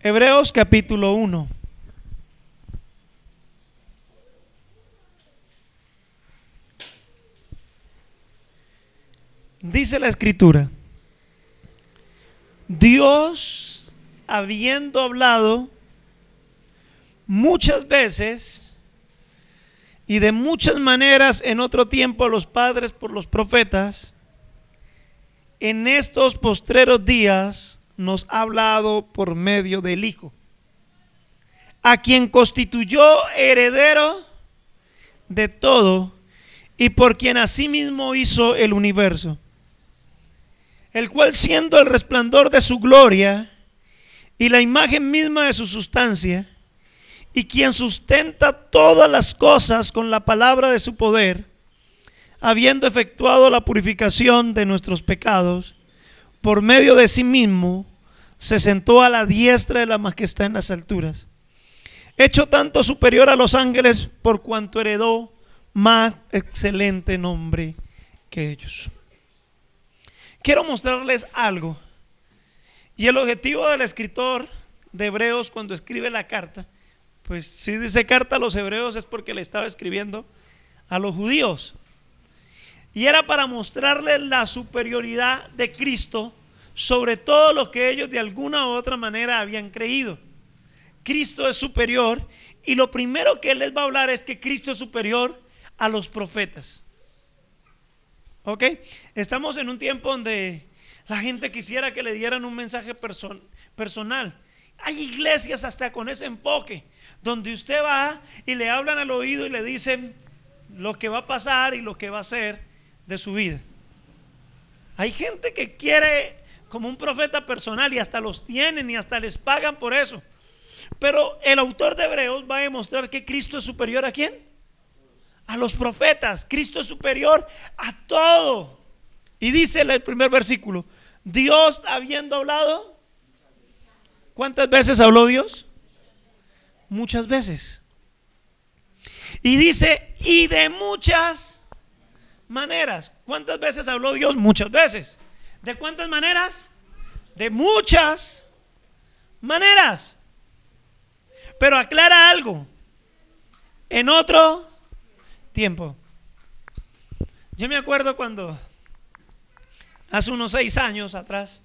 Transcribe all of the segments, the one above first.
Hebreos capítulo 1. Dice la escritura: Dios, habiendo hablado muchas veces y de muchas maneras en otro tiempo a los padres por los profetas, en estos postreros días nos ha hablado por medio del Hijo, a quien constituyó heredero de todo y por quien asimismo hizo el universo, el cual, siendo el resplandor de su gloria y la imagen misma de su sustancia, y quien sustenta todas las cosas con la palabra de su poder, habiendo efectuado la purificación de nuestros pecados, por medio de sí mismo, se sentó a la diestra de la majestad en las alturas, hecho tanto superior a los ángeles, por cuanto heredó más excelente nombre que ellos. Quiero mostrarles algo, y el objetivo del escritor de Hebreos cuando escribe la carta, pues si dice carta a los hebreos es porque le estaba escribiendo a los judíos, y era para mostrarles la superioridad de Cristo sobre todo lo que ellos de alguna u otra manera habían creído. Cristo es superior, y lo primero que él les va a hablar es que Cristo es superior a los profetas. ¿Ok? Estamos en un tiempo donde la gente quisiera que le dieran un mensaje personal. Hay iglesias hasta con ese enfoque, donde usted va y le hablan al oído y le dicen lo que va a pasar y lo que va a hacer de su vida. Hay gente que quiere como un profeta personal, y hasta los tienen y hasta les pagan por eso. Pero el autor de Hebreos va a demostrar que Cristo es superior ¿a quién? A los profetas. Cristo es superior a todo. Y dice el primer versículo: Dios habiendo hablado. ¿Cuántas veces habló Dios? Muchas veces. Y dice: y de muchas maneras. ¿Cuántas veces habló Dios? Muchas veces. ¿De cuántas maneras? De muchas maneras. Pero aclara algo: en otro tiempo. Yo me acuerdo cuando hace unos 6 años atrás,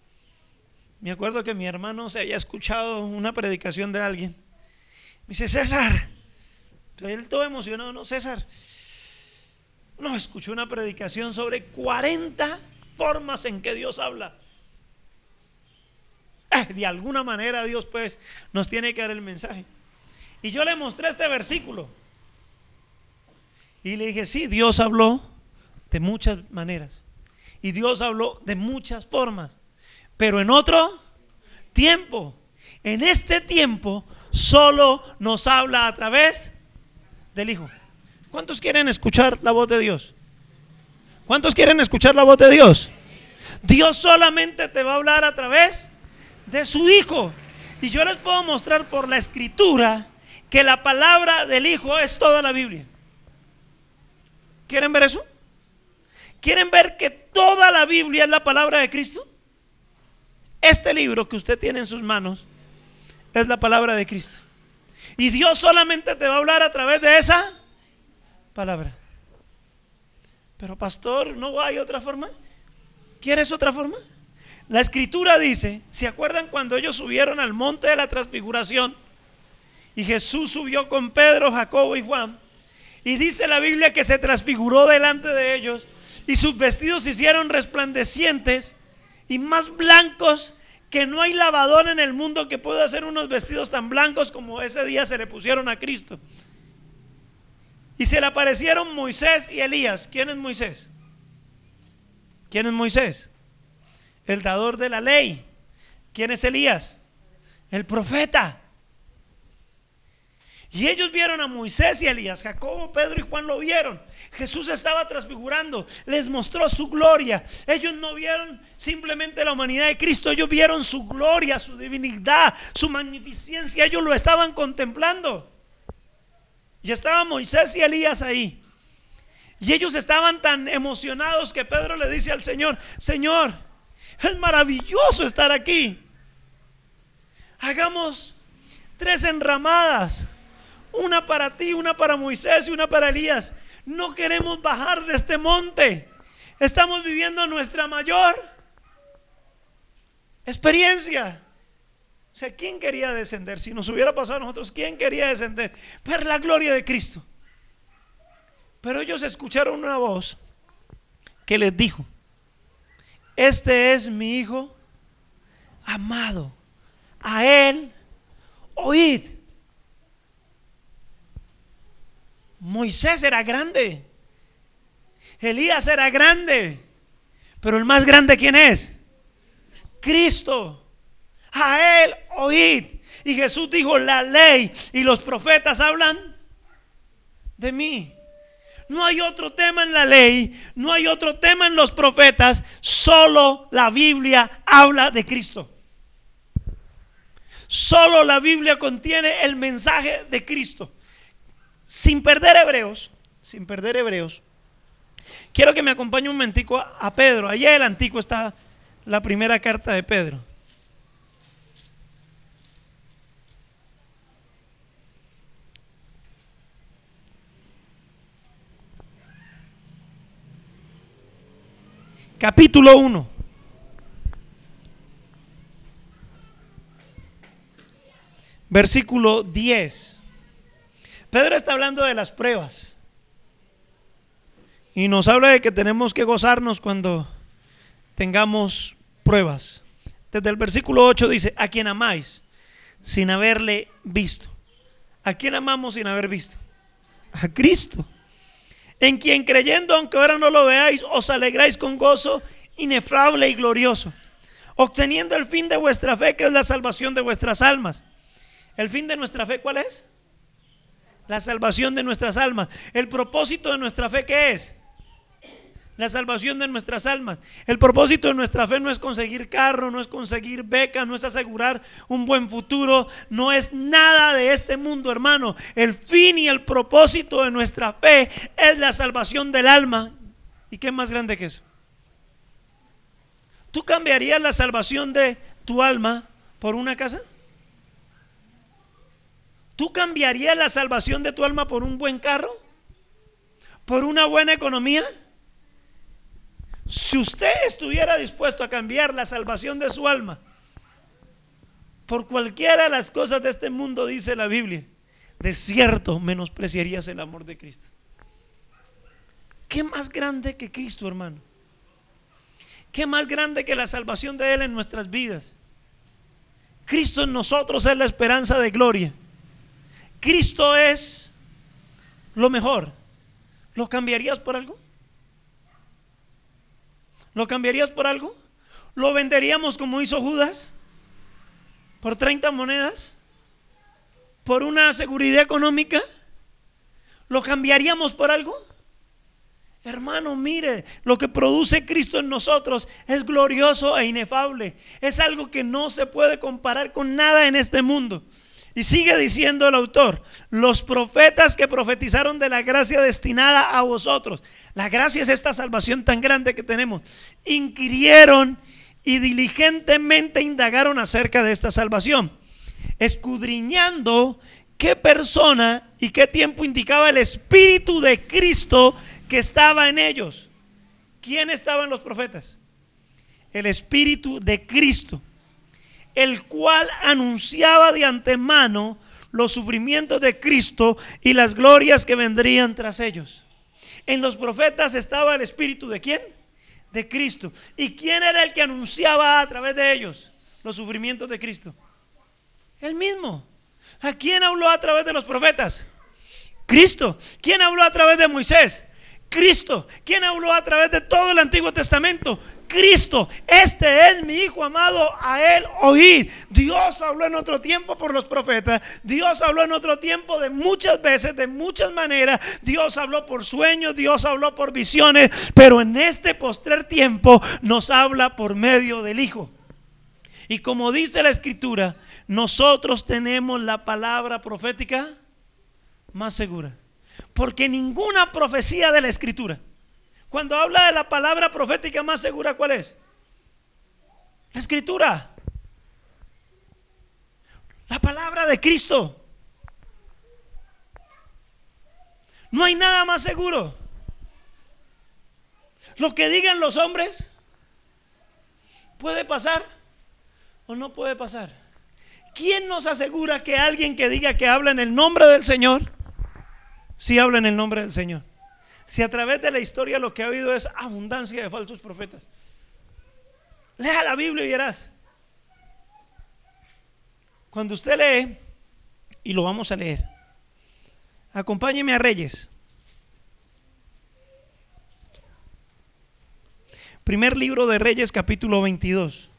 me acuerdo que mi hermano se había escuchado una predicación de alguien. Me dice: César, él todo emocionado, no, César, no, escuché una predicación sobre 40 formas en que Dios habla. De alguna manera Dios pues nos tiene que dar el mensaje. Y yo le mostré este versículo y le dije: sí, Dios habló de muchas maneras y Dios habló de muchas formas, pero en otro tiempo. En este tiempo solo nos habla a través del Hijo. ¿Cuántos quieren escuchar la voz de Dios? ¿Cuántos quieren escuchar la voz de Dios? Dios solamente te va a hablar a través de su Hijo. Y yo les puedo mostrar por la escritura que la palabra del Hijo es toda la Biblia. ¿Quieren ver eso? ¿Quieren ver que toda la Biblia es la palabra de Cristo? Este libro que usted tiene en sus manos es la palabra de Cristo. Y Dios solamente te va a hablar a través de esa palabra. Pero pastor, ¿no hay otra forma? ¿Quieres otra forma? La escritura dice, ¿se acuerdan cuando ellos subieron al monte de la transfiguración? Y Jesús subió con Pedro, Jacobo y Juan. Y dice la Biblia que se transfiguró delante de ellos, y sus vestidos se hicieron resplandecientes y más blancos, que no hay lavador en el mundo que pueda hacer unos vestidos tan blancos como ese día se le pusieron a Cristo. Y se le aparecieron Moisés y Elías. ¿Quién es Moisés? ¿Quién es Moisés? El dador de la ley. ¿Quién es Elías? El profeta. Y ellos vieron a Moisés y Elías. Jacobo, Pedro y Juan lo vieron. Jesús estaba transfigurando, les mostró su gloria. Ellos no vieron simplemente la humanidad de Cristo, ellos vieron su gloria, su divinidad, su magnificencia. Ellos lo estaban contemplando. Y estaban Moisés y Elías ahí. Y ellos estaban tan emocionados que Pedro le dice al Señor: Señor, es maravilloso estar aquí. Hagamos 3 enramadas, una para ti, una para Moisés y una para Elías. No queremos bajar de este monte. Estamos viviendo nuestra mayor experiencia. O sea, ¿quién quería descender? Si nos hubiera pasado a nosotros, ¿quién quería descender? Ver la gloria de Cristo. Pero ellos escucharon una voz que les dijo: este es mi hijo amado, a él oíd. Moisés era grande, Elías era grande, pero el más grande, ¿quién es? Cristo. A él oíd. Y Jesús dijo: la ley y los profetas hablan de mí. No hay otro tema en la ley, no hay otro tema en los profetas, solo la Biblia habla de Cristo. Solo la Biblia contiene el mensaje de Cristo. Sin perder Hebreos, quiero que me acompañe un momentico a Pedro. Allá en el Antiguo está la primera carta de Pedro. Capítulo 1. Versículo 10. Pedro está hablando de las pruebas y nos habla de que tenemos que gozarnos cuando tengamos pruebas. Desde el versículo 8 dice: a quien amáis sin haberle visto. ¿A quién amamos sin haber visto? A Cristo, en quien creyendo, aunque ahora no lo veáis, os alegráis con gozo inefable y glorioso, obteniendo el fin de vuestra fe, que es la salvación de vuestras almas. ¿El fin de nuestra fe cuál es? La salvación de nuestras almas. ¿El propósito de nuestra fe qué es? La salvación de nuestras almas. El propósito de nuestra fe no es conseguir carro, no es conseguir beca, no es asegurar un buen futuro, no es nada de este mundo, hermano. El fin y el propósito de nuestra fe es la salvación del alma. ¿Y qué es más grande que eso? ¿Tú cambiarías la salvación de tu alma por una casa? ¿Tú cambiarías la salvación de tu alma por un buen carro? ¿Por una buena economía? Si usted estuviera dispuesto a cambiar la salvación de su alma por cualquiera de las cosas de este mundo, dice la Biblia, de cierto menospreciarías el amor de Cristo. ¿Qué más grande que Cristo, hermano? ¿Qué más grande que la salvación de Él en nuestras vidas? Cristo en nosotros es la esperanza de gloria. Cristo es lo mejor. ¿Lo cambiarías por algo? ¿Lo cambiarías por algo? ¿Lo venderíamos como hizo Judas? ¿Por 30 monedas? ¿Por una seguridad económica? ¿Lo cambiaríamos por algo? Hermano, mire, lo que produce Cristo en nosotros es glorioso e inefable. Es algo que no se puede comparar con nada en este mundo. Y sigue diciendo el autor: los profetas que profetizaron de la gracia destinada a vosotros. La gracia es esta salvación tan grande que tenemos. Inquirieron y diligentemente indagaron acerca de esta salvación, escudriñando qué persona y qué tiempo indicaba el Espíritu de Cristo que estaba en ellos. ¿Quién estaba en los profetas? El Espíritu de Cristo, el cual anunciaba de antemano los sufrimientos de Cristo y las glorias que vendrían tras ellos. En los profetas estaba el Espíritu ¿de quién? De Cristo. ¿Y quién era el que anunciaba a través de ellos los sufrimientos de Cristo? Él mismo. ¿A quién habló a través de los profetas? Cristo. ¿Quién habló a través de Moisés? Cristo. ¿Quién habló a través de todo el Antiguo Testamento? Cristo. Este es mi Hijo amado, a él oíd. Dios habló en otro tiempo por los profetas. Dios habló en otro tiempo de muchas veces, de muchas maneras. Dios habló por sueños, Dios habló por visiones, pero en este postrer tiempo nos habla por medio del Hijo. Y como dice la Escritura, nosotros tenemos la palabra profética más segura, porque ninguna profecía de la Escritura, cuando habla de la palabra profética más segura, ¿cuál es? La Escritura. La palabra de Cristo. No hay nada más seguro. Lo que digan los hombres puede pasar o no puede pasar. ¿Quién nos asegura que alguien que diga que habla en el nombre del Señor, sí habla en el nombre del Señor? Si a través de la historia lo que ha habido es abundancia de falsos profetas. Lea la Biblia y verás. Cuando usted lee, y lo vamos a leer, acompáñeme a Reyes. Primer libro de Reyes, capítulo 22.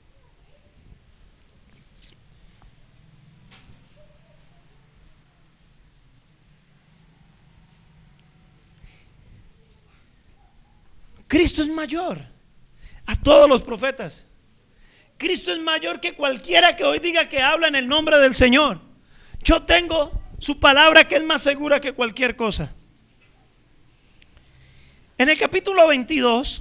Cristo es mayor a todos los profetas. Cristo es mayor que cualquiera que hoy diga que habla en el nombre del Señor. Yo tengo su palabra que es más segura que cualquier cosa. En el capítulo 22,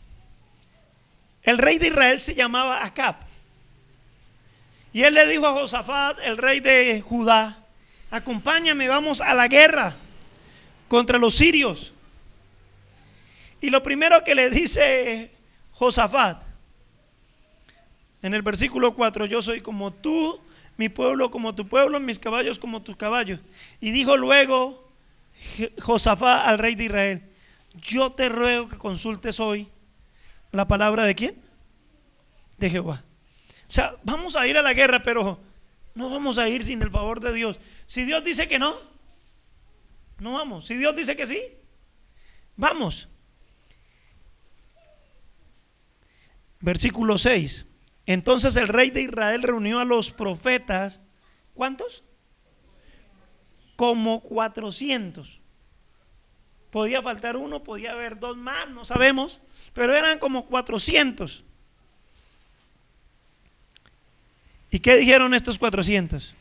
el rey de Israel se llamaba Acab. Y él le dijo a Josafat, el rey de Judá: acompáñame, vamos a la guerra contra los sirios. Y lo primero que le dice Josafat, en el versículo 4: yo soy como tú, mi pueblo como tu pueblo, mis caballos como tus caballos. Y dijo luego Josafat al rey de Israel: yo te ruego que consultes hoy la palabra ¿de quién? De Jehová. O sea, vamos a ir a la guerra, pero no vamos a ir sin el favor de Dios. Si Dios dice que no, no vamos. Si Dios dice que sí, vamos. Versículo 6: entonces el rey de Israel reunió a los profetas. ¿Cuántos? Como 400. Podía faltar uno, podía haber dos más, no sabemos, pero eran como 400. ¿Y qué dijeron estos 400?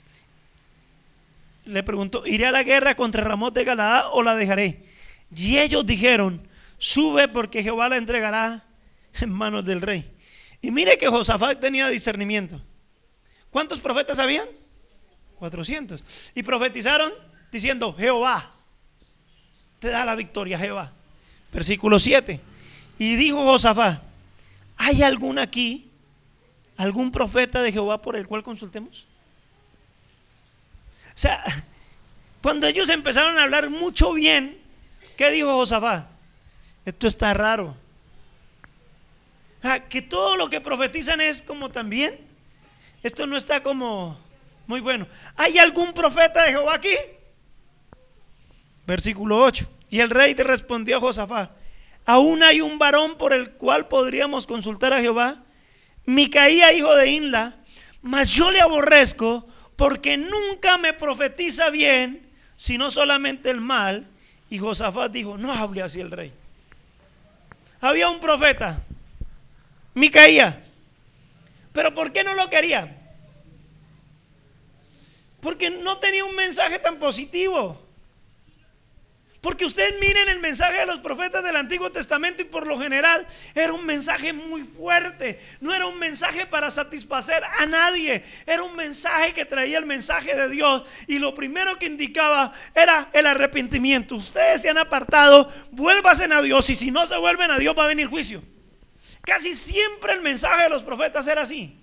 Le preguntó: ¿iré a la guerra contra Ramot de Galaad o la dejaré? Y ellos dijeron: sube, porque Jehová la entregará en manos del rey. Y mire que Josafat tenía discernimiento. ¿Cuántos profetas habían? 400. Y profetizaron diciendo: Jehová te da la victoria, Jehová. Versículo 7: y dijo Josafat: ¿hay algún aquí, algún profeta de Jehová por el cual consultemos? O sea, cuando ellos empezaron a hablar mucho bien, ¿qué dijo Josafat? Esto está raro. Que todo lo que profetizan es como también. Esto no está como muy bueno. ¿Hay algún profeta de Jehová aquí? Versículo 8: y el rey te respondió a Josafat: aún hay un varón por el cual podríamos consultar a Jehová, Micaía, hijo de Inla, mas yo le aborrezco porque nunca me profetiza bien, sino solamente el mal. Y Josafat dijo: no hable así el rey. Había un profeta, Micaía, pero ¿por qué no lo quería? Porque no tenía un mensaje tan positivo. Porque ustedes miren el mensaje de los profetas del Antiguo Testamento, y por lo general era un mensaje muy fuerte. No era un mensaje para satisfacer a nadie, era un mensaje que traía el mensaje de Dios, y lo primero que indicaba era el arrepentimiento. Ustedes se han apartado, vuélvanse a Dios, y si no se vuelven a Dios va a venir juicio. Casi siempre el mensaje de los profetas era así.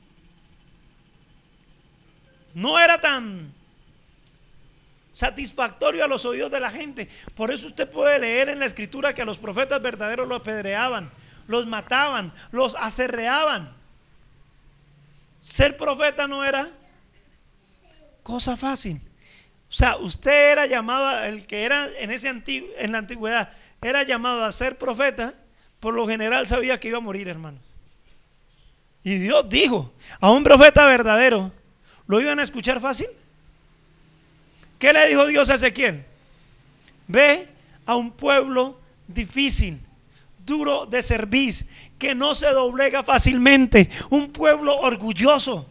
No era tan satisfactorio a los oídos de la gente. Por eso usted puede leer en la escritura que a los profetas verdaderos los apedreaban, los mataban, los acerreaban. Ser profeta no era cosa fácil. O sea, usted era llamado, el que era en la antigüedad era llamado a ser profeta, por lo general sabía que iba a morir, hermanos. Y Dios dijo: a un profeta verdadero ¿lo iban a escuchar fácil? ¿Qué le dijo Dios a Ezequiel? Ve a un pueblo difícil, duro de cerviz, que no se doblega fácilmente, un pueblo orgulloso,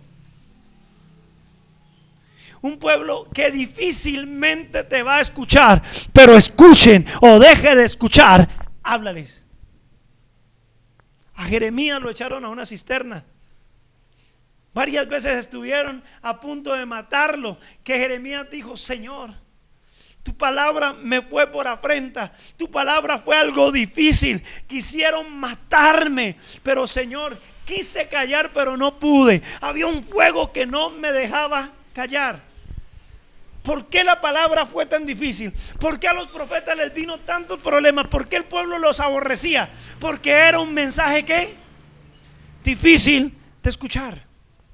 un pueblo que difícilmente te va a escuchar, pero escuchen o deje de escuchar, háblales. A Jeremías lo echaron a una cisterna. Varias veces estuvieron a punto de matarlo, que Jeremías dijo: Señor, tu palabra me fue por afrenta, tu palabra fue algo difícil, quisieron matarme, pero Señor, quise callar pero no pude, había un fuego que no me dejaba callar. ¿Por qué la palabra fue tan difícil? ¿Por qué a los profetas les vino tantos problemas? ¿Por qué el pueblo los aborrecía? Porque era un mensaje que difícil de escuchar.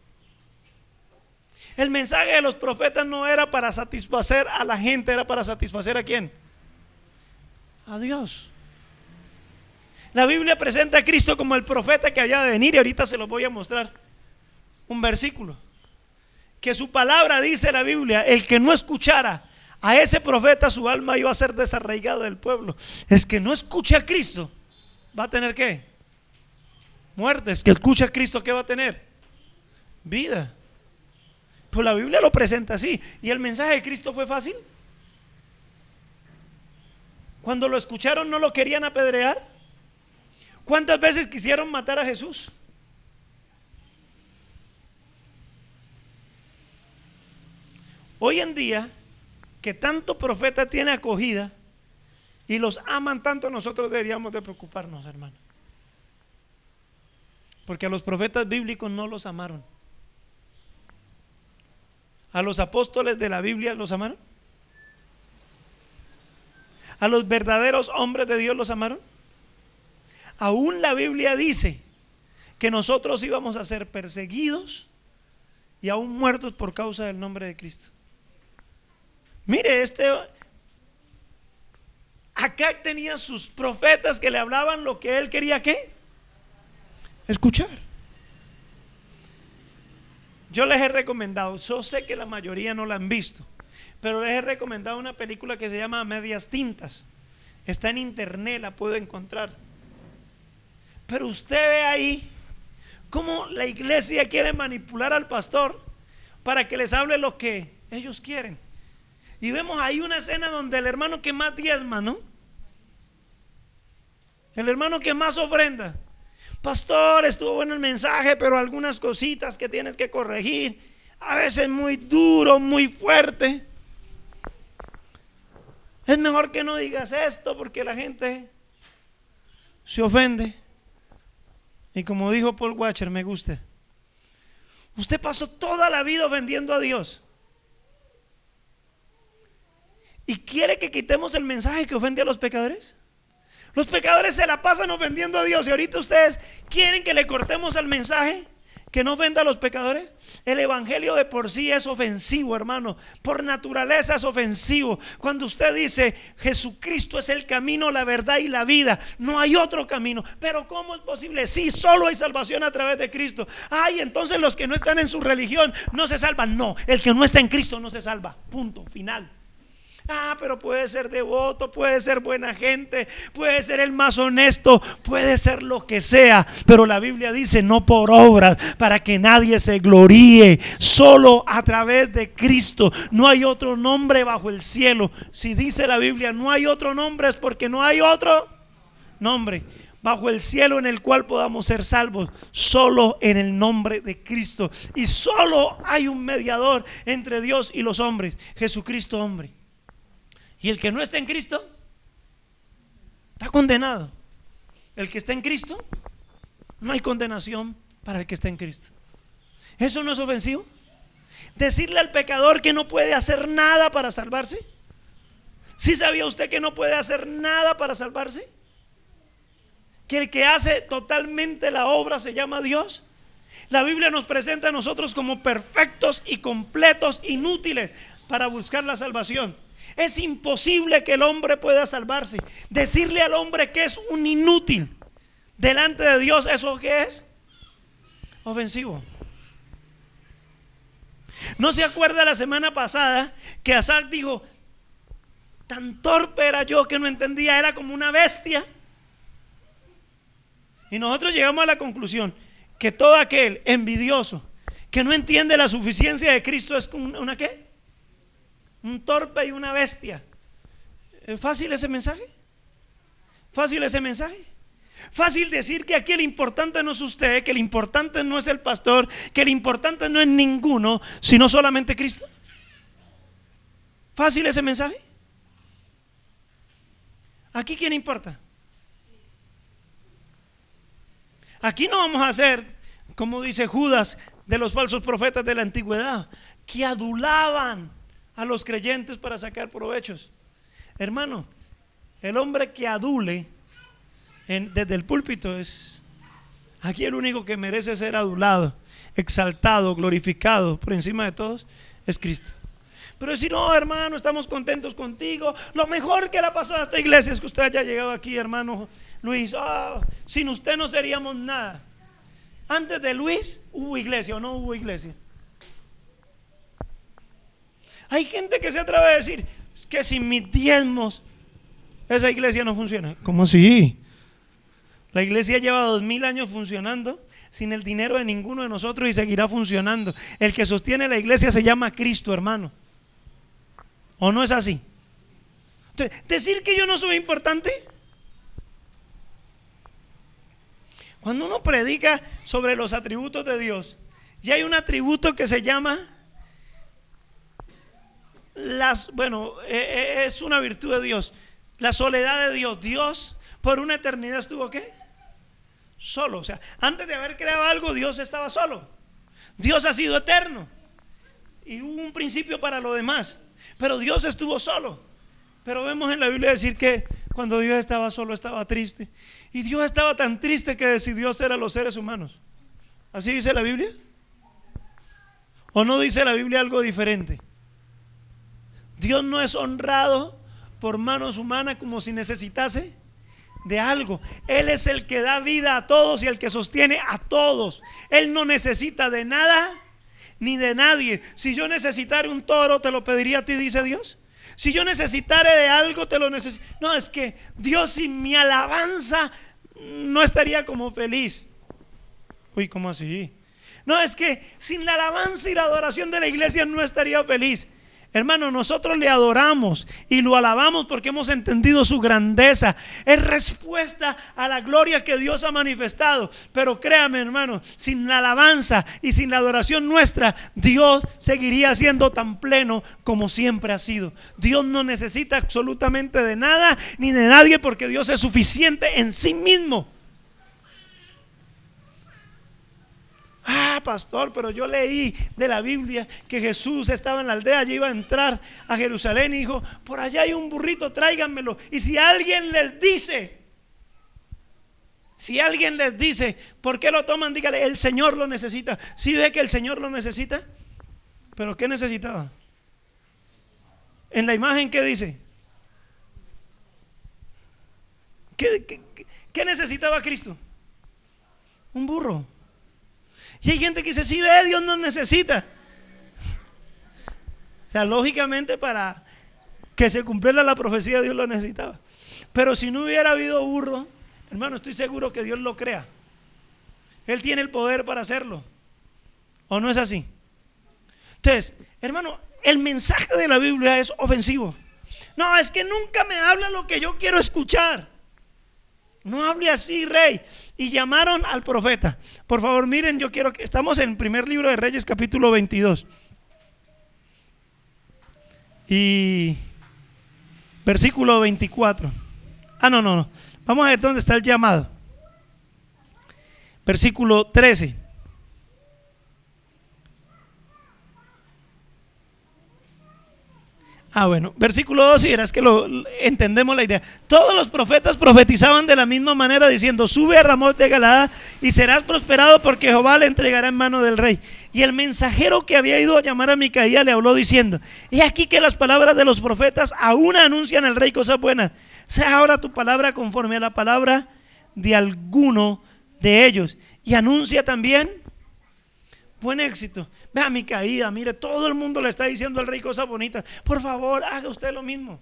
El mensaje de los profetas no era para satisfacer a la gente, era para satisfacer ¿a quién? A Dios. La Biblia presenta a Cristo como el profeta que había de venir, y ahorita se los voy a mostrar un versículo. Que su palabra, dice la Biblia, el que no escuchara a ese profeta, su alma iba a ser desarraigada del pueblo. Es que no escuche a Cristo, ¿va a tener qué? Muerte. Es que escuche a Cristo, ¿qué va a tener? Vida. Pues la Biblia lo presenta así. ¿Y el mensaje de Cristo fue fácil? Cuando lo escucharon, ¿no lo querían apedrear? ¿Cuántas veces quisieron matar a Jesús? Hoy en día, que tanto profeta tiene acogida y los aman tanto, nosotros deberíamos de preocuparnos, hermano. Porque a los profetas bíblicos no los amaron. ¿A los apóstoles de la Biblia los amaron? ¿A los verdaderos hombres de Dios los amaron? Aún la Biblia dice que nosotros íbamos a ser perseguidos y aún muertos por causa del nombre de Cristo. Mire, acá tenía sus profetas que le hablaban lo que él quería, ¿qué? Escuchar. Yo les he recomendado, yo sé que la mayoría no la han visto, pero les he recomendado una película que se llama Medias Tintas. Está en internet, la puedo encontrar. Pero usted ve ahí cómo la iglesia quiere manipular al pastor para que les hable lo que ellos quieren. Y vemos ahí una escena donde el hermano que más diezma, ¿no? El hermano que más ofrenda: pastor, estuvo bueno el mensaje, pero algunas cositas que tienes que corregir, a veces muy duro, muy fuerte. Es mejor que no digas esto porque la gente se ofende. Y como dijo Paul Washer, me gusta: usted pasó toda la vida ofendiendo a Dios y quiere que quitemos el mensaje que ofende a los pecadores. Los pecadores se la pasan ofendiendo a Dios, y ahorita ustedes quieren que le cortemos el mensaje que no ofenda a los pecadores. El evangelio de por sí es ofensivo, hermano. Por naturaleza es ofensivo. Cuando usted dice Jesucristo es el camino, la verdad y la vida, no hay otro camino. Pero ¿cómo es posible? Sí, solo hay salvación a través de Cristo. Ay, entonces los que no están en su religión no se salvan. No, el que no está en Cristo no se salva. Punto, final. Ah, pero puede ser devoto, puede ser buena gente, puede ser el más honesto, puede ser lo que sea, pero la Biblia dice no por obras, para que nadie se gloríe. Solo a través de Cristo. No hay otro nombre bajo el cielo. Si dice la Biblia no hay otro nombre, es porque no hay otro nombre bajo el cielo en el cual podamos ser salvos, solo en el nombre de Cristo. Y solo hay un mediador entre Dios y los hombres: Jesucristo hombre. Y el que no está en Cristo está condenado. El que está en Cristo, no hay condenación para el que está en Cristo. ¿Eso no es ofensivo? Decirle al pecador que no puede hacer nada para salvarse. ¿Sí sabía usted que no puede hacer nada para salvarse? Que el que hace totalmente la obra se llama Dios. La Biblia nos presenta a nosotros como perfectos y completos, inútiles para buscar la salvación. Es imposible que el hombre pueda salvarse. Decirle al hombre que es un inútil delante de Dios, ¿eso qué es? Ofensivo. ¿No se acuerda la semana pasada que Asaf dijo: tan torpe era yo que no entendía, era como una bestia? Y nosotros llegamos a la conclusión que todo aquel envidioso que no entiende la suficiencia de Cristo es una ¿qué? Un torpe y una bestia. ¿Es fácil ese mensaje? ¿Fácil ese mensaje? Fácil decir que aquí el importante no es usted, que el importante no es el pastor, que el importante no es ninguno, sino solamente Cristo. ¿Fácil ese mensaje? ¿Aquí quién importa? Aquí no vamos a hacer, como dice Judas, de los falsos profetas de la antigüedad, que adulaban a los creyentes para sacar provechos. Hermano, el hombre que adule desde el púlpito es aquí el único que merece ser adulado, exaltado, glorificado por encima de todos es Cristo. Pero decir, no, hermano, estamos contentos contigo, lo mejor que le ha pasado a esta iglesia es que usted haya llegado aquí, hermano Luis. Sin usted no seríamos nada. Antes de Luis hubo iglesia o no hubo iglesia. Hay gente que se atreve a decir que sin mis diezmos esa iglesia no funciona. ¿Cómo así? La iglesia lleva 2000 años funcionando sin el dinero de ninguno de nosotros y seguirá funcionando. El que sostiene la iglesia se llama Cristo, hermano. ¿O no es así? Entonces, decir que yo no soy importante. Cuando uno predica sobre los atributos de Dios, ya hay un atributo que se llama es una virtud de Dios, la soledad de Dios. Dios por una eternidad estuvo ¿qué? Solo. O sea, antes de haber creado algo, Dios estaba solo. Dios ha sido eterno y hubo un principio para lo demás, pero Dios estuvo solo. Pero vemos en la Biblia decir que cuando Dios estaba solo estaba triste, y Dios estaba tan triste que decidió hacer a los seres humanos. ¿Así dice la Biblia? ¿O no dice la Biblia algo diferente? Dios no es honrado por manos humanas como si necesitase de algo. Él es el que da vida a todos y el que sostiene a todos. Él no necesita de nada ni de nadie. Si yo necesitara un toro, te lo pediría a ti, dice Dios. Si yo necesitara de algo, te lo necesito. No, es que Dios sin mi alabanza no estaría como feliz. Uy, ¿cómo así? No, es que sin la alabanza y la adoración de la iglesia no estaría feliz. Hermano, nosotros le adoramos y lo alabamos porque hemos entendido su grandeza. Es respuesta a la gloria que Dios ha manifestado. Pero créame, hermano, sin la alabanza y sin la adoración nuestra, Dios seguiría siendo tan pleno como siempre ha sido. Dios no necesita absolutamente de nada ni de nadie, porque Dios es suficiente en sí mismo. Pastor, pero yo leí de la Biblia que Jesús estaba en la aldea, allí iba a entrar a Jerusalén y dijo, por allá hay un burrito, tráiganmelo. Y si alguien les dice, ¿por qué lo toman? Dígale, el Señor lo necesita. ¿Sí ve que el Señor lo necesita? ¿Pero qué necesitaba? En la imagen, ¿qué dice? ¿Qué necesitaba Cristo? Un burro. Y hay gente que dice, sí, ve, Dios nos necesita. O sea, lógicamente para que se cumpliera la profecía, Dios lo necesitaba. Pero si no hubiera habido burro, hermano, estoy seguro que Dios lo crea. Él tiene el poder para hacerlo. ¿O no es así? Entonces, hermano, el mensaje de la Biblia es ofensivo. No, es que nunca me habla lo que yo quiero escuchar. No hable así, rey. Y llamaron al profeta. Por favor, miren, yo quiero que estamos en el primer libro de Reyes, capítulo 22 y versículo 24. No. Vamos a ver dónde está el llamado. Versículo 13. Bueno, versículo 2, y verás que entendemos la idea. Todos los profetas profetizaban de la misma manera, diciendo, sube a Ramot de Galaad y serás prosperado, porque Jehová le entregará en mano del rey. Y el mensajero que había ido a llamar a Micaía le habló diciendo, he aquí que las palabras de los profetas aún anuncian al rey cosas buenas. Sea ahora tu palabra conforme a la palabra de alguno de ellos, y anuncia también buen éxito. Vea Micaía, mire, todo el mundo le está diciendo al rey cosas bonitas. Por favor, haga usted lo mismo.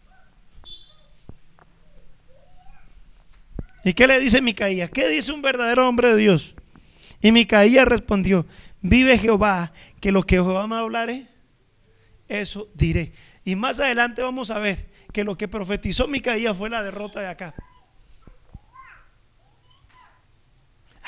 ¿Y qué le dice Micaía? ¿Qué dice un verdadero hombre de Dios? Y Micaía respondió, vive Jehová, que lo que Jehová me hablare, eso diré. Y más adelante vamos a ver que lo que profetizó Micaía fue la derrota de Acab.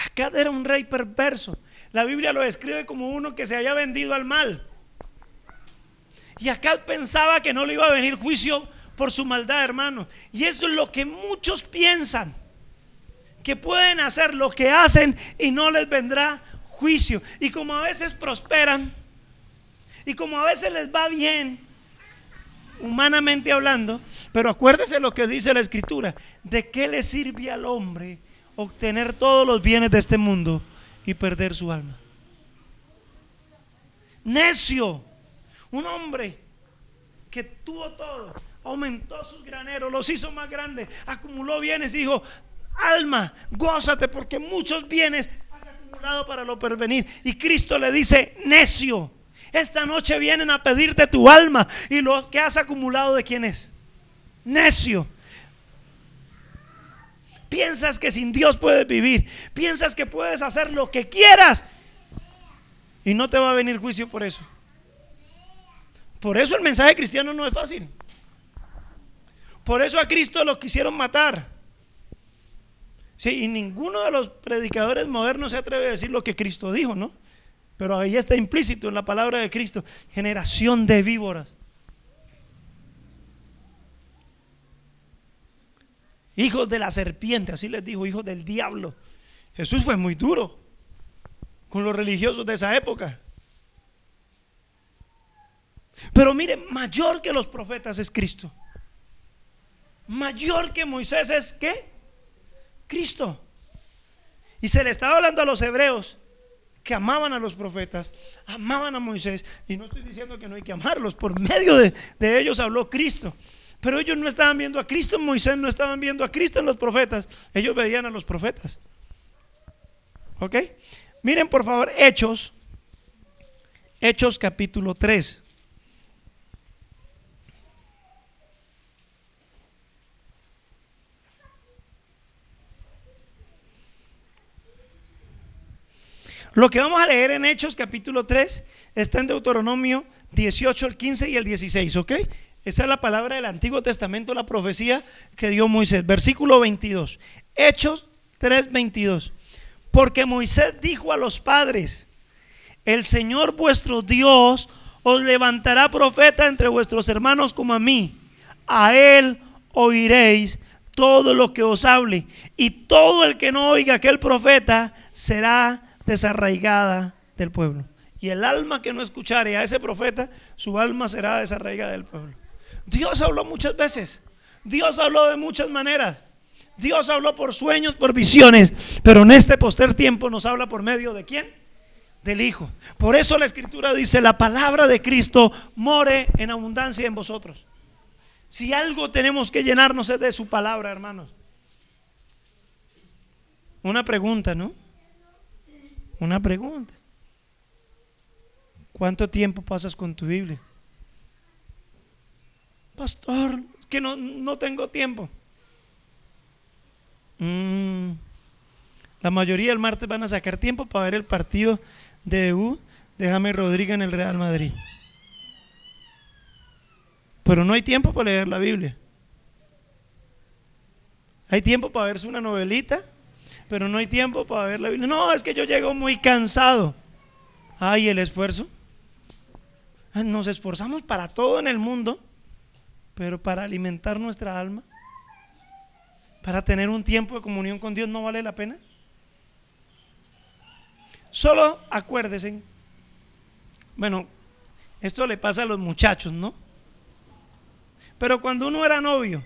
Acab era un rey perverso. La Biblia lo describe como uno que se había vendido al mal. Y Acab pensaba que no le iba a venir juicio por su maldad, hermano. Y eso es lo que muchos piensan, que pueden hacer lo que hacen y no les vendrá juicio. Y como a veces prosperan, y como a veces les va bien, humanamente hablando, pero acuérdese lo que dice la Escritura: ¿de qué le sirve al hombre obtener todos los bienes de este mundo y perder su alma? Necio. Un hombre que tuvo todo, aumentó sus graneros, los hizo más grandes, acumuló bienes y dijo: alma, gózate, porque muchos bienes has acumulado para lo pervenir. Y Cristo le dice: necio, esta noche vienen a pedirte tu alma, y lo que has acumulado, ¿de quién es? Necio. Piensas que sin Dios puedes vivir, piensas que puedes hacer lo que quieras y no te va a venir juicio por eso. Por eso el mensaje cristiano no es fácil. Por eso a Cristo lo quisieron matar. Sí, y ninguno de los predicadores modernos se atreve a decir lo que Cristo dijo, ¿no? Pero ahí está implícito en la palabra de Cristo: generación de víboras, hijos de la serpiente, así les dijo, hijos del diablo. Jesús fue muy duro con los religiosos de esa época. Pero mire, mayor que los profetas es Cristo. Mayor que Moisés es ¿qué? Cristo. Y se le estaba hablando a los hebreos que amaban a los profetas, amaban a Moisés. Y no estoy diciendo que no hay que amarlos, por medio de ellos habló Cristo. Pero ellos no estaban viendo a Cristo en Moisés, no estaban viendo a Cristo en los profetas. Ellos veían a los profetas. ¿Ok? Miren por favor Hechos capítulo 3. Lo que vamos a leer en Hechos capítulo 3 está en Deuteronomio 18, el 15 y el 16, ¿ok? Esa es la palabra del Antiguo Testamento, la profecía que dio Moisés. Versículo 22, Hechos 3, 22. Porque Moisés dijo a los padres: el Señor vuestro Dios os levantará profeta entre vuestros hermanos como a mí. A él oiréis todo lo que os hable, y todo el que no oiga aquel profeta será desarraigada del pueblo. Y el alma que no escuchare a ese profeta, su alma será desarraigada del pueblo. Dios habló muchas veces, Dios habló de muchas maneras, Dios habló por sueños, por visiones, pero en este postrer tiempo nos habla por medio ¿de quién? Del Hijo. Por eso la Escritura dice: la palabra de Cristo more en abundancia en vosotros. Si algo tenemos que llenarnos es de su palabra, hermanos. Una pregunta, ¿no? Una pregunta: ¿cuánto tiempo pasas con tu Biblia? Pastor, es que no tengo tiempo. La mayoría el martes van a sacar tiempo para ver el partido de debut de James Rodríguez en el Real Madrid. Pero no hay tiempo para leer la Biblia. Hay tiempo para verse una novelita, pero no hay tiempo para ver la Biblia. No, es que yo llego muy cansado. Ay, el esfuerzo. Nos esforzamos para todo en el mundo, pero para alimentar nuestra alma, para tener un tiempo de comunión con Dios, ¿no vale la pena? Solo acuérdense, bueno, esto le pasa a los muchachos, ¿no? Pero cuando uno era novio,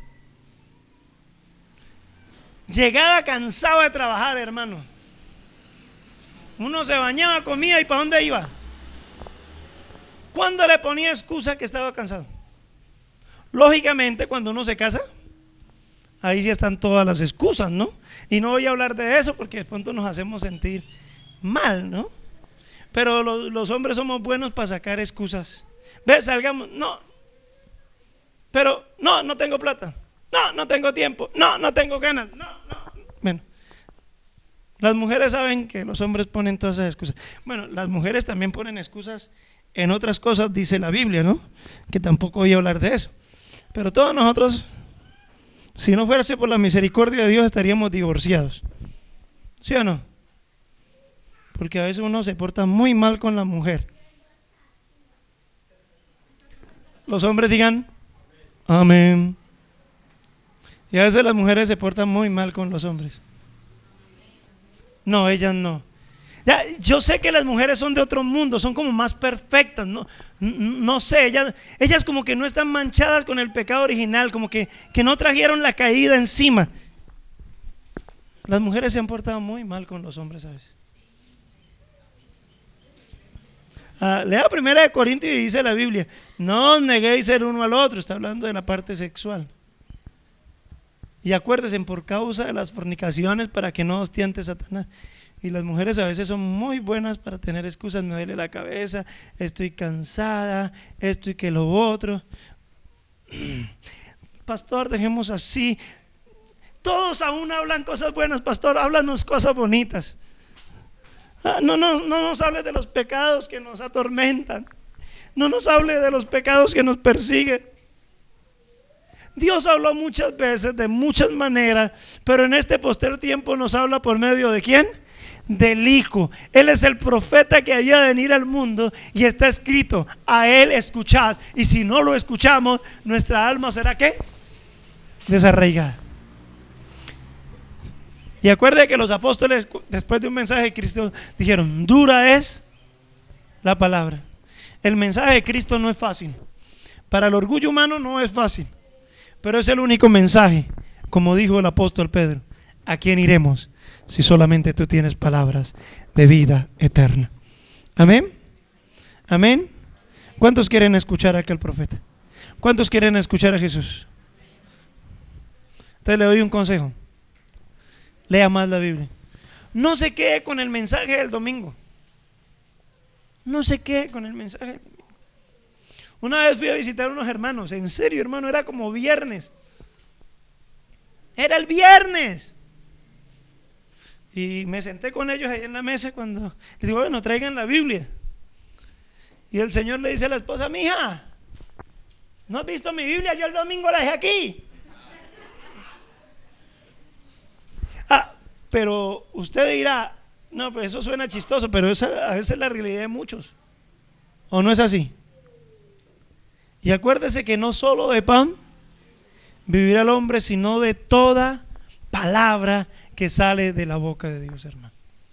llegaba cansado de trabajar, hermano, uno se bañaba, comía, ¿y para dónde iba? ¿Cuándo le ponía excusa que estaba cansado? Lógicamente, cuando uno se casa, ahí sí están todas las excusas, ¿no? Y no voy a hablar de eso porque de pronto nos hacemos sentir mal, ¿no? Pero los hombres somos buenos para sacar excusas. Ve, salgamos, no, pero no tengo plata, no tengo tiempo, no tengo ganas, no. Bueno, las mujeres saben que los hombres ponen todas esas excusas. Bueno, las mujeres también ponen excusas en otras cosas, dice la Biblia, ¿no? Que tampoco voy a hablar de eso. Pero todos nosotros, si no fuese por la misericordia de Dios, estaríamos divorciados. ¿Sí o no? Porque a veces uno se porta muy mal con la mujer. Los hombres digan amén. Y a veces las mujeres se portan muy mal con los hombres. No, ellas no. Ya, yo sé que las mujeres son de otro mundo, son como más perfectas, no sé, ellas como que no están manchadas con el pecado original, como que no trajeron la caída encima. Las mujeres se han portado muy mal con los hombres a veces. Lea 1 Corintios y dice la Biblia: no os neguéis el uno al otro. Está hablando de la parte sexual. Y acuérdense, por causa de las fornicaciones, para que no os tiente Satanás. Y las mujeres a veces son muy buenas para tener excusas. Me duele la cabeza, estoy cansada, esto y que lo otro. Pastor, dejemos así. Todos aún hablan cosas buenas. Pastor, háblanos cosas bonitas. No nos hable de los pecados que nos atormentan. No nos hable de los pecados que nos persiguen. Dios habló muchas veces, de muchas maneras, pero en este postrer tiempo nos habla por medio de ¿quién? Del Hijo. Él es el profeta que había de venir al mundo, y está escrito: a Él escuchad. Y si no lo escuchamos, nuestra alma será ¿qué? Desarraigada. Y acuerde que los apóstoles, después de un mensaje de Cristo, dijeron: dura es la palabra. El mensaje de Cristo no es fácil. Para el orgullo humano no es fácil, pero es el único mensaje. Como dijo el apóstol Pedro: ¿a quién iremos si solamente tú tienes palabras de vida eterna? Amén. Amén. ¿Cuántos quieren escuchar a aquel profeta? ¿Cuántos quieren escuchar a Jesús? Entonces le doy un consejo: lea más la Biblia. No se quede con el mensaje del domingo. No se quede con el mensaje del domingo. Una vez fui a visitar a unos hermanos. En serio, hermano, era como viernes. Era el viernes. Y me senté con ellos ahí en la mesa. Cuando les digo: bueno, traigan la Biblia. Y el Señor le dice a la esposa: mija, ¿no has visto mi Biblia? Yo el domingo la dejé aquí. Pero usted dirá: no, pues eso suena chistoso, pero esa a veces es la realidad de muchos. ¿O no es así? Y acuérdese que no solo de pan vivirá el hombre, sino de toda palabra que sale de la boca de Dios, hermano.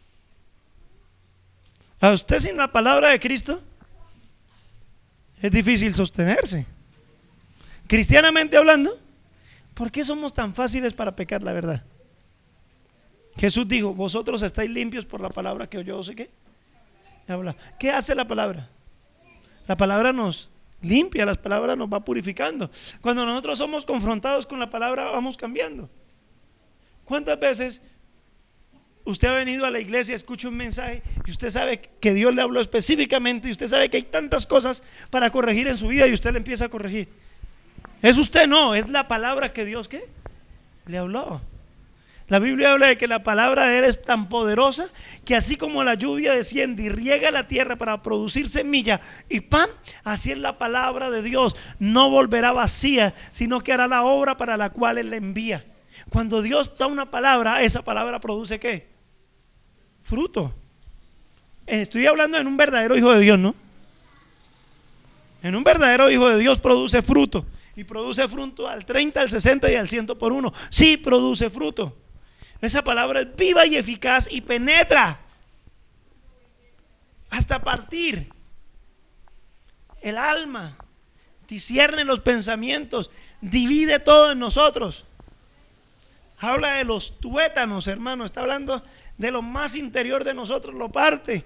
A usted sin la palabra de Cristo es difícil sostenerse. Cristianamente hablando, ¿por qué somos tan fáciles para pecar, la verdad? Jesús dijo: vosotros estáis limpios por la palabra que yo sé qué habla. ¿Qué hace la palabra? La palabra nos limpia, la palabra nos va purificando. Cuando nosotros somos confrontados con la palabra, vamos cambiando. ¿Cuántas veces usted ha venido a la iglesia, escucha un mensaje y usted sabe que Dios le habló específicamente, y usted sabe que hay tantas cosas para corregir en su vida, y usted le empieza a corregir? Es usted, no, es la palabra que Dios ¿qué? Le habló. La Biblia habla de que la palabra de Él es tan poderosa que así como la lluvia desciende y riega la tierra para producir semilla y pan, así es la palabra de Dios. No volverá vacía, sino que hará la obra para la cual Él la envía. Cuando Dios da una palabra, esa palabra produce ¿qué? Fruto. Estoy hablando en un verdadero hijo de Dios, ¿no? En un verdadero hijo de Dios produce fruto. Y produce fruto al 30, al 60 y al 100 por uno. Sí, produce fruto. Esa palabra es viva y eficaz y penetra hasta partir el alma, discierne los pensamientos, divide todo en nosotros. Habla de los tuétanos, hermano. Está hablando de lo más interior de nosotros, lo parte.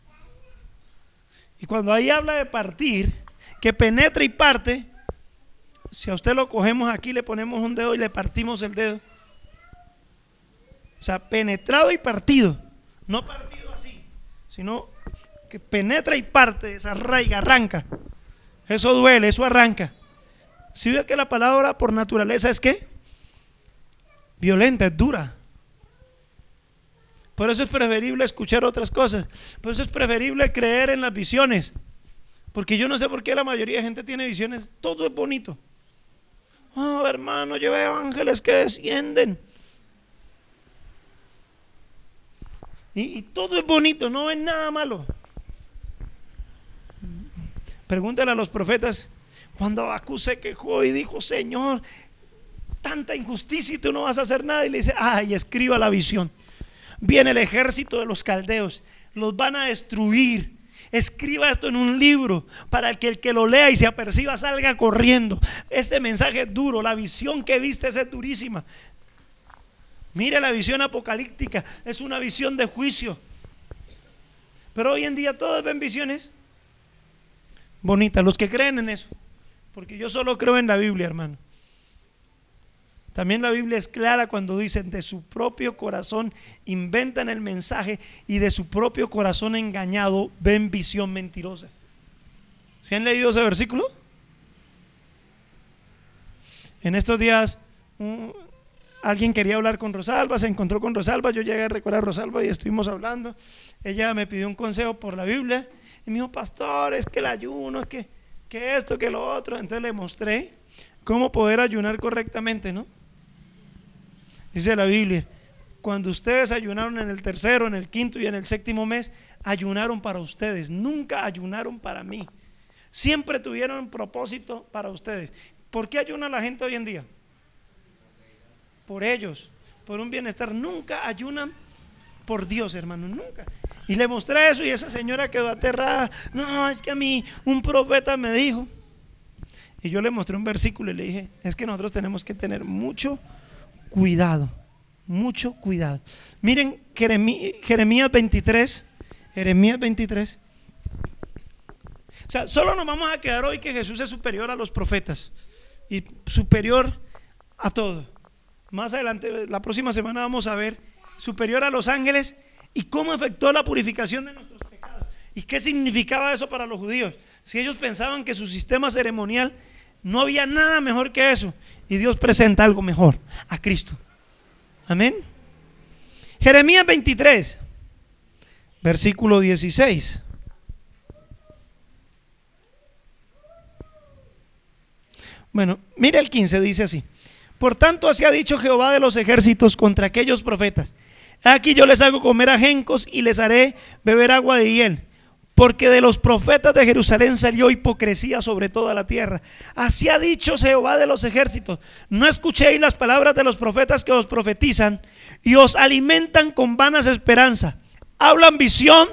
Y cuando ahí habla de partir, que penetra y parte, si a usted lo cogemos aquí, le ponemos un dedo y le partimos el dedo. O sea, penetrado y partido. No partido así, sino que penetra y parte, desarraiga, arranca. Eso duele, eso arranca. ¿Sí ve que la palabra por naturaleza es qué? Violenta, es dura. Por eso es preferible escuchar otras cosas. Por eso es preferible creer en las visiones. Porque yo no sé por qué la mayoría de gente tiene visiones. Todo es bonito. Oh, hermano, yo veo ángeles que descienden. y todo es bonito, no ven nada malo. Pregúntale a los profetas cuando Habacuc se quejó y dijo: Señor, tanta injusticia y tú no vas a hacer nada. Y le dice: ay, escriba la visión. Viene el ejército de los caldeos, los van a destruir. Escriba esto en un libro para que el que lo lea y se aperciba salga corriendo. Este mensaje es duro, la visión que viste es durísima. Mire la visión apocalíptica, es una visión de juicio. Pero hoy en día todos ven visiones bonitas, los que creen en eso. Porque yo solo creo en la Biblia, hermano. También la Biblia es clara cuando dicen: de su propio corazón inventan el mensaje y de su propio corazón engañado ven visión mentirosa. ¿Se han leído ese versículo? En estos días alguien quería hablar con Rosalba, se encontró con Rosalba, yo llegué a recordar a Rosalba y estuvimos hablando. Ella me pidió un consejo por la Biblia y me dijo: pastor, es que el ayuno, es que esto, que lo otro. Entonces le mostré cómo poder ayunar correctamente, ¿no? Dice la Biblia: cuando ustedes ayunaron en el tercero, en el quinto y en el séptimo mes, ayunaron para ustedes, nunca ayunaron para mí. Siempre tuvieron un propósito para ustedes. ¿Por qué ayuna la gente hoy en día? Por ellos, por un bienestar. Nunca ayunan por Dios, hermano, nunca. Y le mostré eso y esa señora quedó aterrada. No, es que a mí un profeta me dijo. Y yo le mostré un versículo y le dije: es que nosotros tenemos que tener mucho cuidado, mucho cuidado. Miren Jeremías 23. Jeremías 23. O sea, solo nos vamos a quedar hoy que Jesús es superior a los profetas y superior a todo. Más adelante, la próxima semana, vamos a ver superior a los ángeles y cómo efectuó la purificación de nuestros pecados y qué significaba eso para los judíos. Si ellos pensaban que su sistema ceremonial no había nada mejor que eso, y Dios presenta algo mejor, a Cristo. Amén. Jeremías 23, versículo 16. Bueno, mire el 15, dice así: por tanto, así ha dicho Jehová de los ejércitos contra aquellos profetas: aquí yo les hago comer ajencos y les haré beber agua de hiel, porque de los profetas de Jerusalén salió hipocresía sobre toda la tierra. Así ha dicho Jehová de los ejércitos: no escuchéis las palabras de los profetas que os profetizan y os alimentan con vanas esperanzas. Hablan visión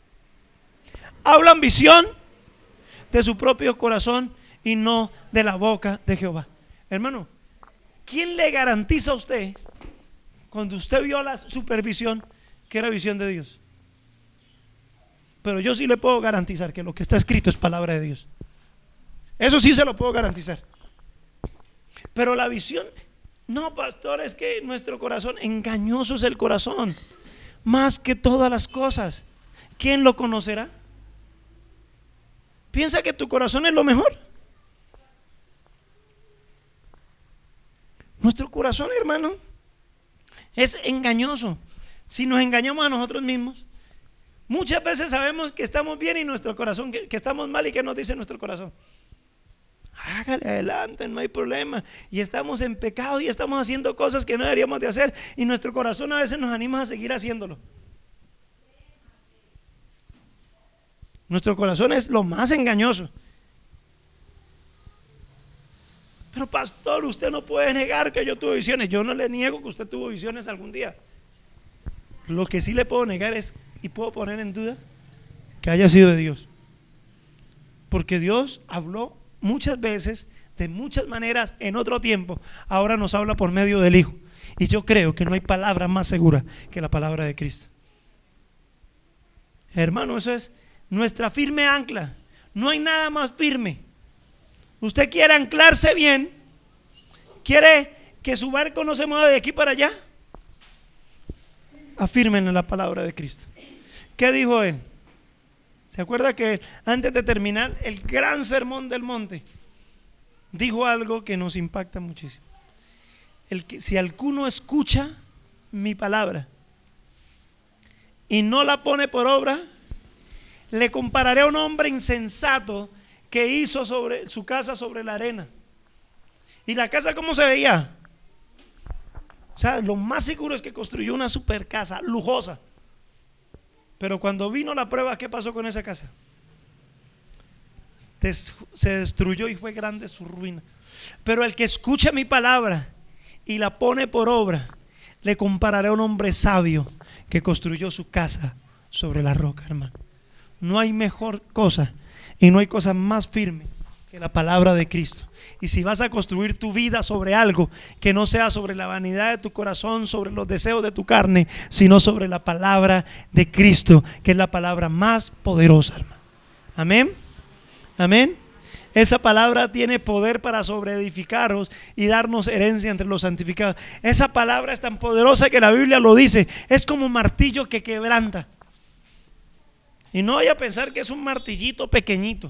de su propio corazón y no de la boca de Jehová. Hermano, ¿quién le garantiza a usted, cuando usted vio la supervisión, que era visión de Dios? Pero yo sí le puedo garantizar que lo que está escrito es palabra de Dios. Eso sí se lo puedo garantizar. Pero la visión, no, pastor, es que nuestro corazón, engañoso es el corazón, más que todas las cosas. ¿Quién lo conocerá? ¿Piensa que tu corazón es lo mejor? Nuestro corazón, hermano, es engañoso. Si nos engañamos a nosotros mismos, muchas veces sabemos que estamos bien y nuestro corazón, que estamos mal. ¿Y qué nos dice nuestro corazón? Hágale adelante, no hay problema. Y estamos en pecado y estamos haciendo cosas que no deberíamos de hacer, y nuestro corazón a veces nos anima a seguir haciéndolo. Nuestro corazón es lo más engañoso. Pero pastor, usted no puede negar que yo tuve visiones. Yo no le niego que usted tuvo visiones algún día. Lo que sí le puedo negar es, y puedo poner en duda, que haya sido de Dios. Porque Dios habló muchas veces, de muchas maneras, en otro tiempo. Ahora nos habla por medio del Hijo. Y yo creo que no hay palabra más segura que la palabra de Cristo. Hermano, eso es nuestra firme ancla. No hay nada más firme. Usted quiere anclarse bien, quiere que su barco no se mueva de aquí para allá, afirmen en la palabra de Cristo. ¿Qué dijo él? ¿Se acuerda que antes de terminar el gran sermón del monte, dijo algo que nos impacta muchísimo? Si alguno escucha mi palabra y no la pone por obra, le compararé a un hombre insensato que hizo sobre su casa sobre la arena. ¿Y la casa cómo se veía? O sea, lo más seguro es que construyó una super casa lujosa, Pero cuando vino la prueba, ¿qué pasó con esa casa? Se destruyó y fue grande su ruina. Pero el que escucha mi palabra y la pone por obra, le compararé a un hombre sabio que construyó su casa sobre la roca, hermano. No hay mejor cosa y no hay cosa más firme que la palabra de Cristo. Y si vas a construir tu vida sobre algo, que no sea sobre la vanidad de tu corazón, sobre los deseos de tu carne, sino sobre la palabra de Cristo, que es la palabra más poderosa, hermano. Amén. Amén. Esa palabra tiene poder para sobreedificaros y darnos herencia entre los santificados. Esa palabra es tan poderosa que la Biblia lo dice. Es como un martillo que quebranta. Y no vaya a pensar que es un martillito pequeñito.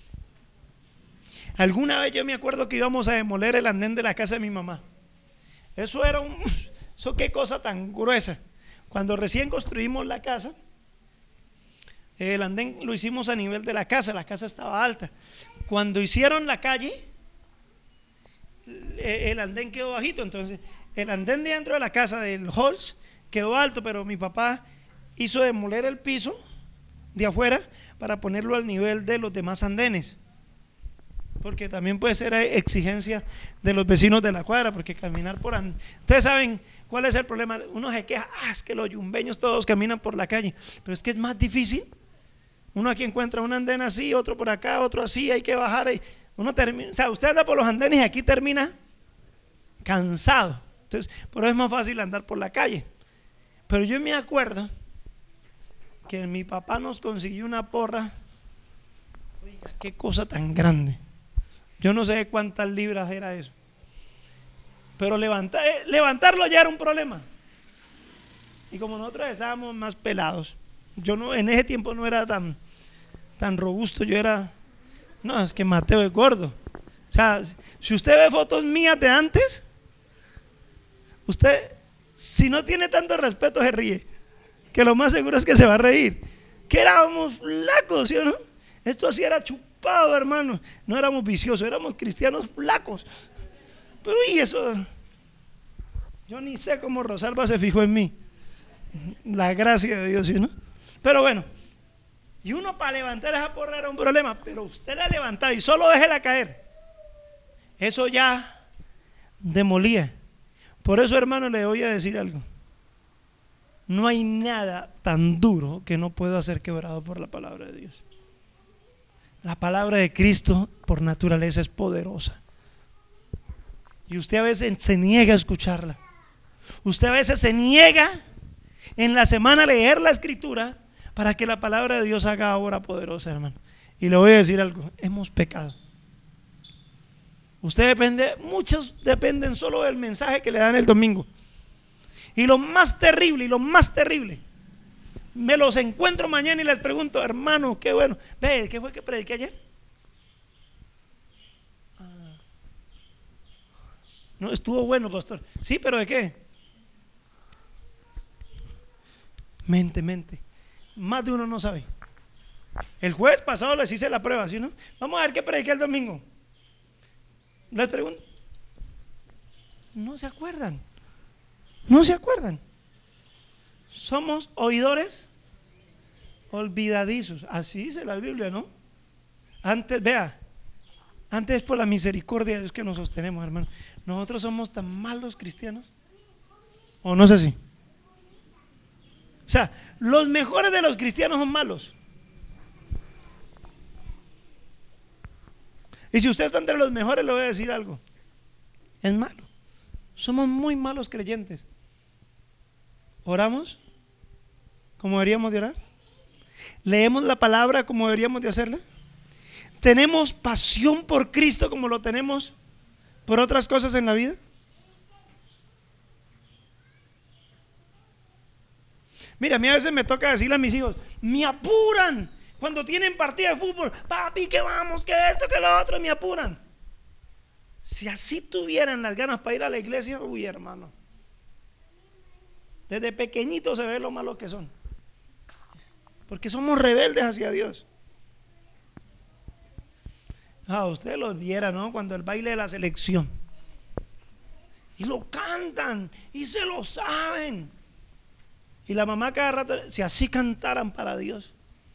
Alguna vez yo me acuerdo que íbamos a demoler el andén de la casa de mi mamá. Eso era eso qué cosa tan gruesa. Cuando recién construimos la casa, el andén lo hicimos a nivel de la casa estaba alta. Cuando hicieron la calle, el andén quedó bajito, entonces el andén dentro de la casa del Halls quedó alto, pero mi papá hizo demoler el piso de afuera para ponerlo al nivel de los demás andenes, porque también puede ser exigencia de los vecinos de la cuadra, porque caminar por ustedes saben cuál es el problema. Uno se queja, es que los yumbeños todos caminan por la calle, pero es que es más difícil. Uno aquí encuentra un andén así, otro por acá, otro así, hay que bajar. Uno termina, o sea, usted anda por los andenes y aquí termina cansado. Entonces, por eso es más fácil andar por la calle. Pero yo me acuerdo que mi papá nos consiguió una porra. Oiga, qué cosa tan grande. Yo no sé cuántas libras era eso. Pero levantarlo ya era un problema. Y como nosotros estábamos más pelados, yo no, en ese tiempo no era tan robusto, no, es que Mateo es gordo. O sea, si usted ve fotos mías de antes, usted, si no tiene tanto respeto, se ríe, que lo más seguro es que se va a reír. Que éramos flacos, ¿sí o no? Esto así era chupado, hermano. No éramos viciosos, éramos cristianos flacos. Pero y eso, yo ni sé cómo Rosalba se fijó en mí. La gracia de Dios, ¿sí o no? Pero bueno, y uno para levantar esa porra era un problema, pero usted la levantaba y solo déjela caer, eso ya demolía. Por eso, hermano, le voy a decir algo: no hay nada tan duro que no pueda ser quebrado por la palabra de Dios. La palabra de Cristo por naturaleza es poderosa, y usted a veces se niega a escucharla. Usted a veces se niega en la semana a leer la escritura para que la palabra de Dios haga obra poderosa, hermano. Y le voy a decir algo: hemos pecado. Muchos dependen solo del mensaje que le dan el domingo. Y lo más terrible, me los encuentro mañana y les pregunto: hermano, qué bueno, ¿qué fue que prediqué ayer? No, estuvo bueno, pastor. Sí, pero ¿de qué? Mente. Más de uno no sabe. El jueves pasado les hice la prueba, ¿sí no? Vamos a ver qué prediqué el domingo. Les pregunto, no se acuerdan. Somos oidores olvidadizos. Así dice la Biblia, ¿no? Antes por la misericordia de Dios que nos sostenemos, hermano. Nosotros somos tan malos cristianos, ¿o no es así? O sea, los mejores de los cristianos son malos. Y si usted está entre los mejores, le voy a decir algo: es malo. Somos muy malos creyentes. ¿Oramos como deberíamos de orar? ¿Leemos la palabra como deberíamos de hacerla? ¿Tenemos pasión por Cristo como lo tenemos por otras cosas en la vida? Mira, a mí a veces me toca decirle a mis hijos: me apuran cuando tienen partida de fútbol. Papi, que vamos, que esto, que lo otro, me apuran. Si así tuvieran las ganas para ir a la iglesia, uy, hermano, desde pequeñitos se ve lo malos que son, porque somos rebeldes hacia Dios. Ustedes los vieran, ¿no? Cuando el baile de la selección, y lo cantan y se lo saben, Y la mamá cada rato, si así cantaran para Dios.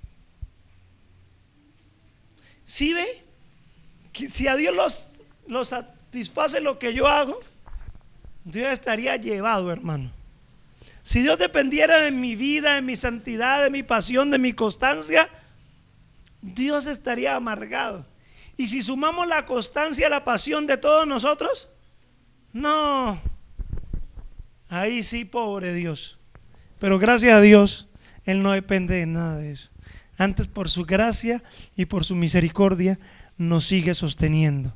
¿Sí ve? Que si a Dios los satisface lo que yo hago, Dios estaría llevado, hermano. Si Dios dependiera de mi vida, de mi santidad, de mi pasión, de mi constancia, Dios estaría amargado. Y si sumamos la constancia, la pasión de todos nosotros, no, ahí sí, pobre Dios. Pero gracias a Dios, Él no depende de nada de eso. Antes, por su gracia y por su misericordia, nos sigue sosteniendo.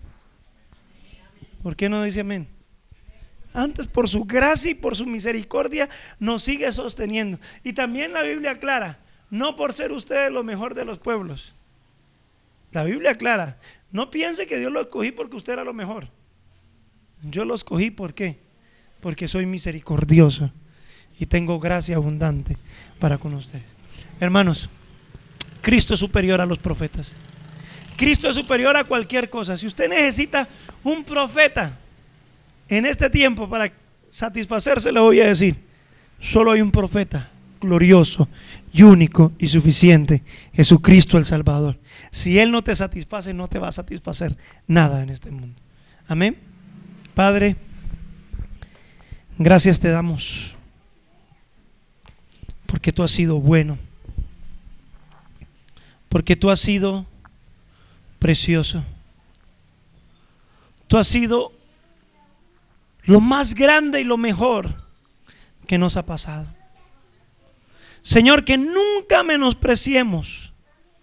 ¿Por qué no dice amén? Antes, por su gracia y por su misericordia, nos sigue sosteniendo. Y también la Biblia aclara, no por ser ustedes lo mejor de los pueblos. La Biblia aclara, no piense que Dios lo escogí porque usted era lo mejor. Yo lo escogí, ¿por qué? Porque soy misericordioso y tengo gracia abundante para con ustedes. Hermanos, Cristo es superior a los profetas. Cristo es superior a cualquier cosa. Si usted necesita un profeta en este tiempo para satisfacerse, le voy a decir, solo hay un profeta glorioso y único y suficiente, Jesucristo el Salvador. Si Él no te satisface, no te va a satisfacer nada en este mundo. Amén. Padre, gracias te damos porque tú has sido bueno, porque tú has sido precioso, tú has sido lo más grande y lo mejor que nos ha pasado. Señor, que nunca menospreciemos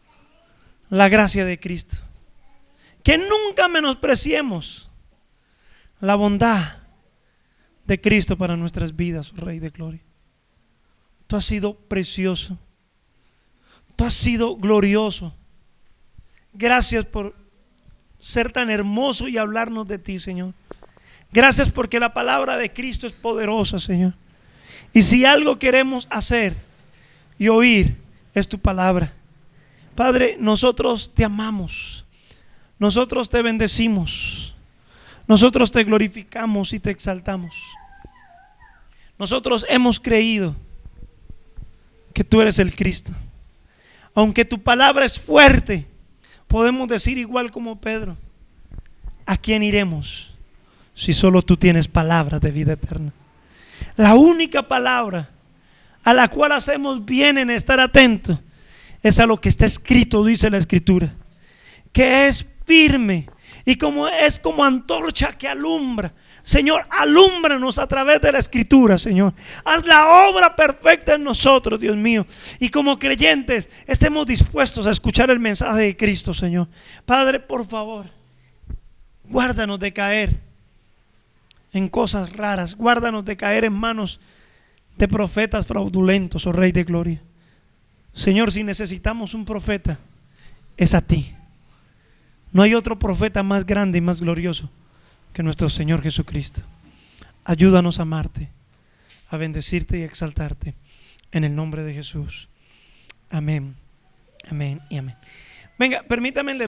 la gracia de Cristo, que nunca menospreciemos la bondad de Cristo para nuestras vidas, oh Rey de Gloria. Tú has sido precioso, tú has sido glorioso. Gracias por ser tan hermoso y hablarnos de ti, Señor. Gracias porque la palabra de Cristo es poderosa, Señor. Y si algo queremos hacer y oír, es tu palabra. Padre, nosotros te amamos, nosotros te bendecimos, nosotros te glorificamos y te exaltamos. Nosotros hemos creído que tú eres el Cristo. Aunque tu palabra es fuerte, podemos decir igual como Pedro: ¿a quién iremos si solo tú tienes palabras de vida eterna? La única palabra a la cual hacemos bien en estar atentos es a lo que está escrito, dice la Escritura, que es firme y es como antorcha que alumbra. Señor, alúmbranos a través de la Escritura, Señor. Haz la obra perfecta en nosotros, Dios mío. Y como creyentes estemos dispuestos a escuchar el mensaje de Cristo, Señor. Padre, por favor, guárdanos de caer en cosas raras. Guárdanos de caer en manos de profetas fraudulentos, oh Rey de Gloria. Señor, si necesitamos un profeta, es a ti. No hay otro profeta más grande y más glorioso que nuestro Señor Jesucristo. Ayúdanos a amarte, a bendecirte y a exaltarte en el nombre de Jesús. Amén, amén y amén. Venga, permítame